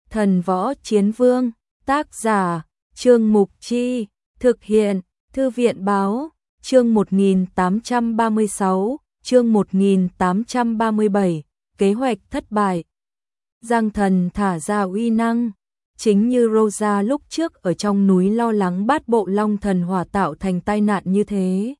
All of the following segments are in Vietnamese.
Thần võ chiến vương, tác giả, Trương Mục Chi, thực hiện, Thư viện báo, chương 1836, chương 1837, kế hoạch thất bại. Giang Thần thả ra uy năng, chính như Rosa lúc trước ở trong núi lo lắng bát bộ long thần hỏa tạo thành tai nạn như thế.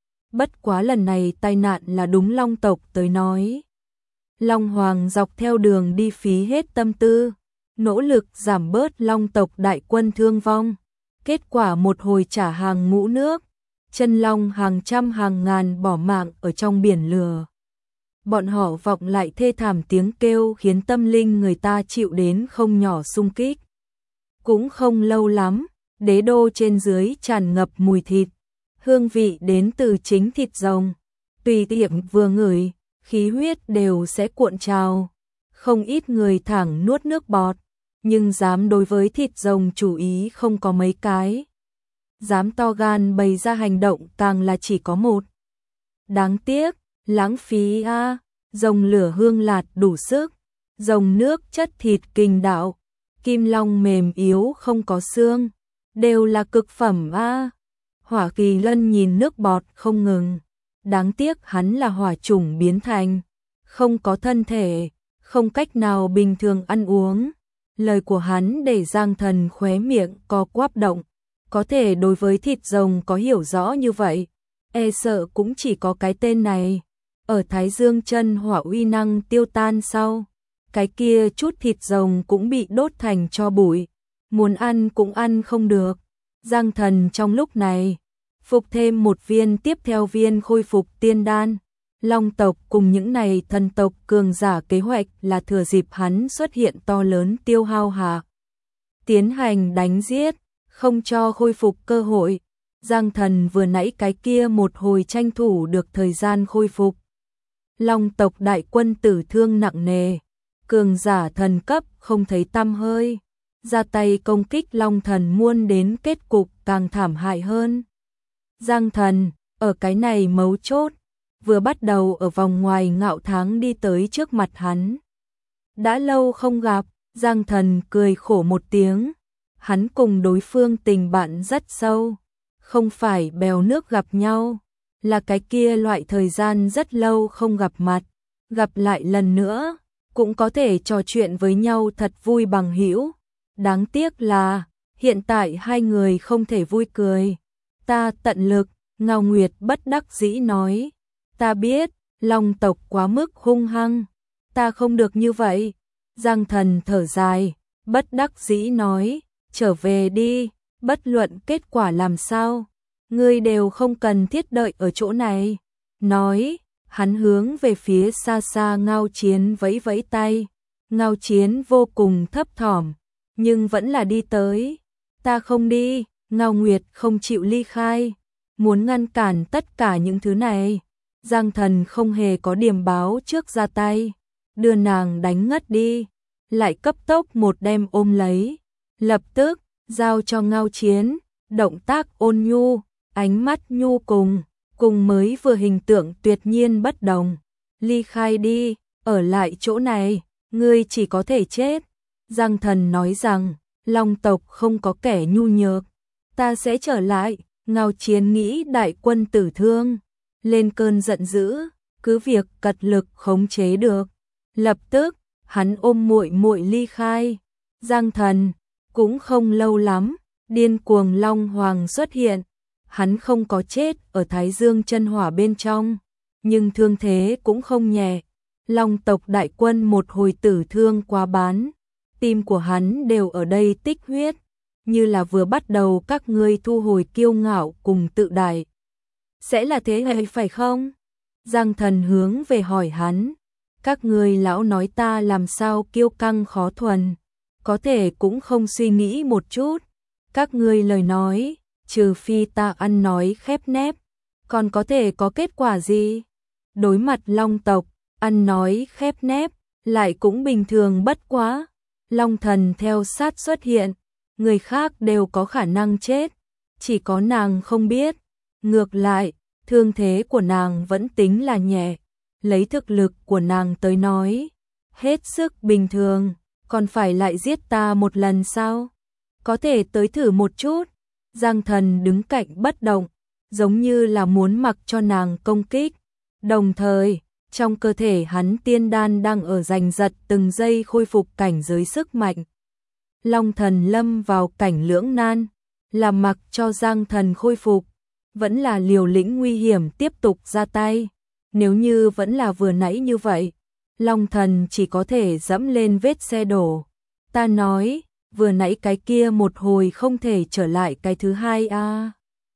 Bất quá lần này tai nạn là đúng long tộc tới nói. Long Hoàng dọc theo đường đi phí hết tâm tư, nỗ lực giảm bớt long tộc đại quân thương vong. Kết quả một hồi trả hàng ngũ nước, chân long hàng trăm hàng ngàn bỏ mạng ở trong biển lửa. Bọn họ vọng lại thê thảm tiếng kêu khiến tâm linh người ta chịu đến không nhỏ xung kích. Cũng không lâu lắm, đế đô trên dưới tràn ngập mùi thịt, hương vị đến từ chính thịt rồng. Tùy tiệm vừa ngửi, khí huyết đều sẽ cuộn trào. Không ít người thẳng nuốt nước bọt, nhưng dám đối với thịt rồng chủ ý không có mấy cái. Dám to gan bày ra hành động càng là chỉ có một. Đáng tiếc, lãng phí a, rồng lửa hương lạt đủ sức, rồng nước chất thịt kình đạo, kim long mềm yếu không có xương, đều là cực phẩm a. Hỏa Kỳ Lân nhìn nước bọt không ngừng, đáng tiếc hắn là hỏa chủng biến thành, không có thân thể, không cách nào bình thường ăn uống. Lời của hắn để Giang Thần khóe miệng co quắp động, có thể đối với thịt rồng có hiểu rõ như vậy, e sợ cũng chỉ có cái tên này. Ở Thái Dương chân hỏa uy năng tiêu tan sau, cái kia chút thịt rồng cũng bị đốt thành tro bụi, muốn ăn cũng ăn không được. Giang Thần trong lúc này, phục thêm một viên tiếp theo viên khôi phục tiên đan. Long tộc cùng những này thần tộc cường giả kế hoạch là thừa dịp hắn xuất hiện to lớn tiêu hao hạ. Tiến hành đánh giết, không cho khôi phục cơ hội. Giang Thần vừa nãy cái kia một hồi tranh thủ được thời gian khôi phục. Long tộc đại quân tử thương nặng nề, cường giả thần cấp không thấy tăm hơi. Ra tay công kích Long Thần muôn đến kết cục càng thảm hại hơn. Giang Thần, ở cái này mấu chốt, vừa bắt đầu ở vòng ngoài Ngạo Tháng đi tới trước mặt hắn. Đã lâu không gặp, Giang Thần cười khổ một tiếng. Hắn cùng đối phương tình bạn rất sâu, không phải bèo nước gặp nhau, là cái kia loại thời gian rất lâu không gặp mặt, gặp lại lần nữa, cũng có thể trò chuyện với nhau thật vui bằng hữu. Đáng tiếc là, hiện tại hai người không thể vui cười. Ta tận lực, Ngao Nguyệt bất đắc dĩ nói. Ta biết, Long tộc quá mức hung hăng, ta không được như vậy. Giang Thần thở dài, bất đắc dĩ nói, trở về đi, bất luận kết quả làm sao, ngươi đều không cần thiết đợi ở chỗ này. Nói, hắn hướng về phía xa xa Ngao Chiến vẫy vẫy tay. Ngao Chiến vô cùng thấp thỏm, nhưng vẫn là đi tới. Ta không đi, Ngao Nguyệt không chịu ly khai, muốn ngăn cản tất cả những thứ này. Giang Thần không hề có điểm báo trước ra tay, đưa nàng đánh ngất đi, lại cấp tốc một đem ôm lấy, lập tức giao cho Ngao Chiến, động tác ôn nhu, ánh mắt nhu cùng mới vừa hình tượng tuyệt nhiên bất đồng. Ly khai đi, ở lại chỗ này, ngươi chỉ có thể chết. Giang Thần nói rằng, Long tộc không có kẻ nhu nhược, ta sẽ trở lại. Ngao Chiến nghĩ đại quân tử thương, lên cơn giận dữ, cứ việc cật lực khống chế được. Lập tức, hắn ôm muội muội ly khai. Giang Thần, cũng không lâu lắm, điên cuồng Long Hoàng xuất hiện. Hắn không có chết ở Thái Dương chân hỏa bên trong, nhưng thương thế cũng không nhẹ. Long tộc đại quân một hồi tử thương quá bán, tim của hắn đều ở đây tích huyết, như là vừa bắt đầu các ngươi thu hồi kiêu ngạo cùng tự đại. Sẽ là thế hay phải không? Giang Thần hướng về hỏi hắn. Các ngươi lão nói ta làm sao kiêu căng khó thuần, có thể cũng không suy nghĩ một chút. Các ngươi lời nói, trừ phi ta ăn nói khép nép, còn có thể có kết quả gì? Đối mặt Long tộc, ăn nói khép nép, lại cũng bình thường bất quá. Long Thần theo sát xuất hiện, người khác đều có khả năng chết, chỉ có nàng không biết. Ngược lại, thương thế của nàng vẫn tính là nhẹ, lấy thực lực của nàng tới nói, hết sức bình thường. còn phải lại giết ta một lần sao? Có thể tới thử một chút. Giang Thần đứng cạnh bất động, giống như là muốn mặc cho nàng công kích. Đồng thời, trong cơ thể hắn tiên đan đang ở giành giật từng giây khôi phục cảnh giới sức mạnh. Long Thần lâm vào cảnh lưỡng nan, là mặc cho Giang Thần khôi phục, vẫn là liều lĩnh nguy hiểm tiếp tục ra tay. Nếu như vẫn là vừa nãy như vậy, Long Thần chỉ có thể dẫm lên vết xe đổ. Ta nói, vừa nãy cái kia một hồi không thể trở lại cái thứ hai a.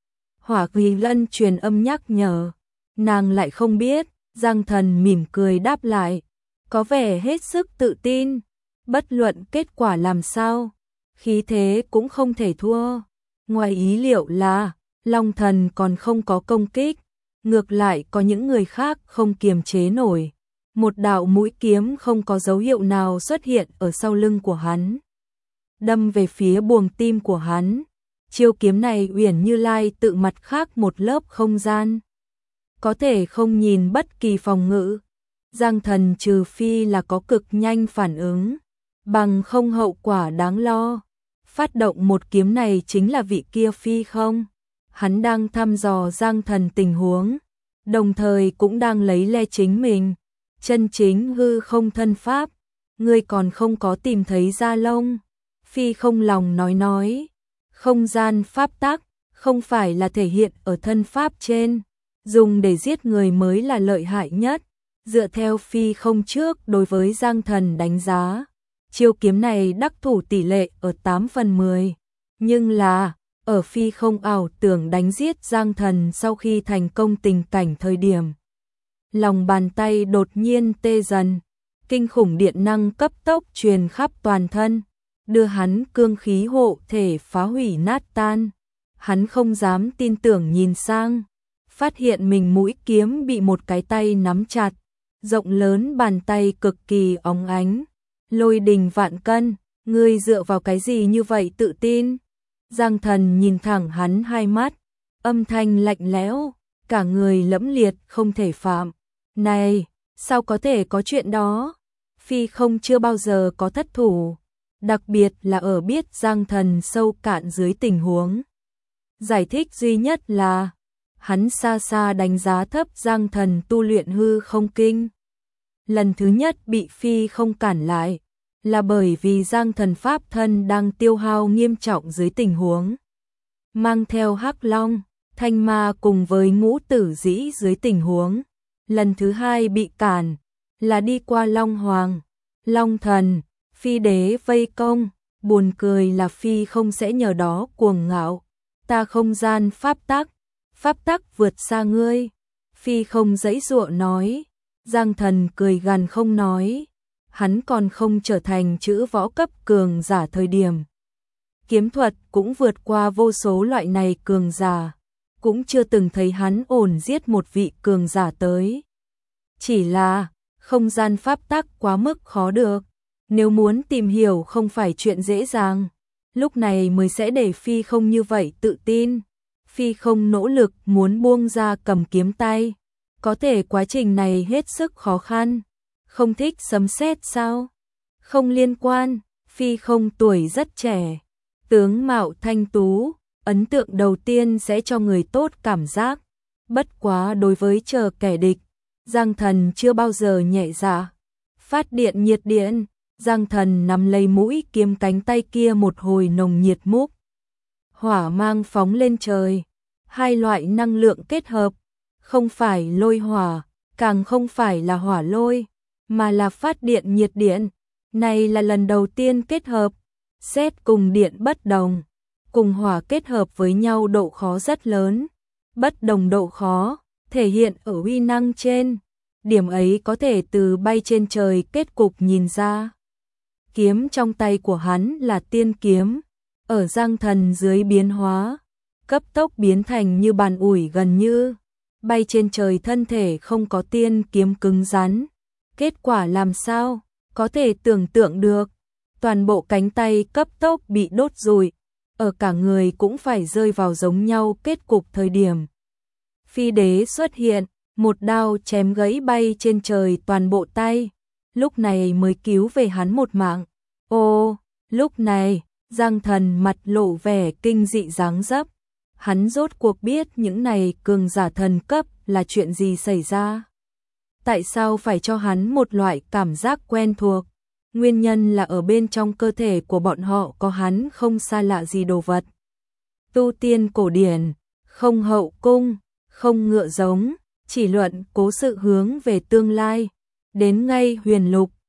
Hỏa Kỳ Lân truyền âm nhắc nhở, nàng lại không biết. Giang Thần mỉm cười đáp lại, có vẻ hết sức tự tin, bất luận kết quả làm sao, khí thế cũng không thể thua. Ngoài ý liệu là, Long Thần còn không có công kích, ngược lại có những người khác không kiềm chế nổi. Một đạo mũi kiếm không có dấu hiệu nào xuất hiện ở sau lưng của hắn, đâm về phía buồng tim của hắn. Chiêu kiếm này Uyển Như Lai tự mặt khác một lớp không gian, có thể không nhìn bất kỳ phòng ngự. Giang Thần trừ phi là có cực nhanh phản ứng, bằng không hậu quả đáng lo. Phát động một kiếm này chính là vị kia phi không? Hắn đang thăm dò Giang Thần tình huống, đồng thời cũng đang lấy le chính mình. Chân chính hư không thân pháp, ngươi còn không có tìm thấy ra lông. Phi không lòng nói, không gian pháp tắc không phải là thể hiện ở thân pháp trên, dùng để giết người mới là lợi hại nhất. Dựa theo Phi không trước đối với Giang Thần đánh giá, chiêu kiếm này đắc thủ tỷ lệ ở 8/10, nhưng là ở Phi không ảo tưởng đánh giết Giang Thần sau khi thành công tình cảnh thời điểm, lòng bàn tay đột nhiên tê dần, kinh khủng điện năng cấp tốc truyền khắp toàn thân, đưa hắn cương khí hộ thể phá hủy nát tan. Hắn không dám tin tưởng nhìn sang, phát hiện mình mũi kiếm bị một cái tay nắm chặt, rộng lớn bàn tay cực kỳ óng ánh. Lôi đình vạn cân, ngươi dựa vào cái gì như vậy tự tin? Giang Thần nhìn thẳng hắn hai mắt, âm thanh lạnh lẽo, cả người lẫm liệt không thể phạm. Này, sao có thể có chuyện đó? Phi không chưa bao giờ có thất thủ, đặc biệt là ở biết Giang Thần sâu cạn dưới tình huống. Giải thích duy nhất là, hắn xa xa đánh giá thấp Giang Thần tu luyện hư không kinh. Lần thứ nhất bị Phi không cản lại, là bởi vì Giang Thần pháp thân đang tiêu hao nghiêm trọng dưới tình huống mang theo Hắc Long, Thanh Ma cùng với Ngũ Tử Dĩ dưới tình huống. Lần thứ hai bị cản, là đi qua Long Hoàng, Long Thần, Phi Đế vây công. Buồn cười là Phi không sẽ nhờ đó cuồng ngạo, ta không gian pháp tắc vượt xa ngươi. Phi không giãy giụa nói. Giang Thần cười gằn không nói, hắn còn không trở thành chữ võ cấp cường giả thời điểm. Kiếm thuật cũng vượt qua vô số loại này cường giả, cũng chưa từng thấy hắn ổn giết một vị cường giả tới. Chỉ là, không gian pháp tắc quá mức khó được, nếu muốn tìm hiểu không phải chuyện dễ dàng, lúc này mới sẽ để Phi không như vậy tự tin. Phi không nỗ lực muốn buông ra cầm kiếm tay, có thể quá trình này hết sức khó khăn. Không thích sấm sét sao? Không liên quan, Phi không tuổi rất trẻ, tướng mạo thanh tú, ấn tượng đầu tiên sẽ cho người tốt cảm giác. Bất quá đối với chờ kẻ địch, Giang Thần chưa bao giờ nhẹ dạ. Phát điện nhiệt điện, Giang Thần nắm lấy mũi kiếm cánh tay kia một hồi nồng nhiệt múc. Hỏa mang phóng lên trời, hai loại năng lượng kết hợp, không phải lôi hỏa, càng không phải là hỏa lôi, mà là phát điện nhiệt điện. Này là lần đầu tiên kết hợp, sét cùng điện bất đồng, cùng hỏa kết hợp với nhau độ khó rất lớn. Bất đồng độ khó, thể hiện ở uy năng trên, điểm ấy có thể từ bay trên trời kết cục nhìn ra. Kiếm trong tay của hắn là tiên kiếm, ở Giang Thần dưới biến hóa, cấp tốc biến thành như bàn ủi gần như bay trên trời, thân thể không có tiên kiếm cứng rắn. Kết quả làm sao? Có thể tưởng tượng được, toàn bộ cánh tay cấp tốc bị đốt rụi, ở cả người cũng phải rơi vào giống nhau kết cục thời điểm. Phi Đế xuất hiện, một đao chém gãy bay trên trời toàn bộ tay, lúc này mới cứu về hắn một mạng. Ô, lúc này, Giang Thần mặt lộ vẻ kinh dị dáng dấp. Hắn rốt cuộc biết những này cường giả thần cấp là chuyện gì xảy ra. Tại sao phải cho hắn một loại cảm giác quen thuộc? Nguyên nhân là ở bên trong cơ thể của bọn họ có hắn không xa lạ gì đồ vật. Tu tiên cổ điển, không hậu cung, không ngựa giống, chỉ luận cố sự hướng về tương lai. Đến ngay huyền lục,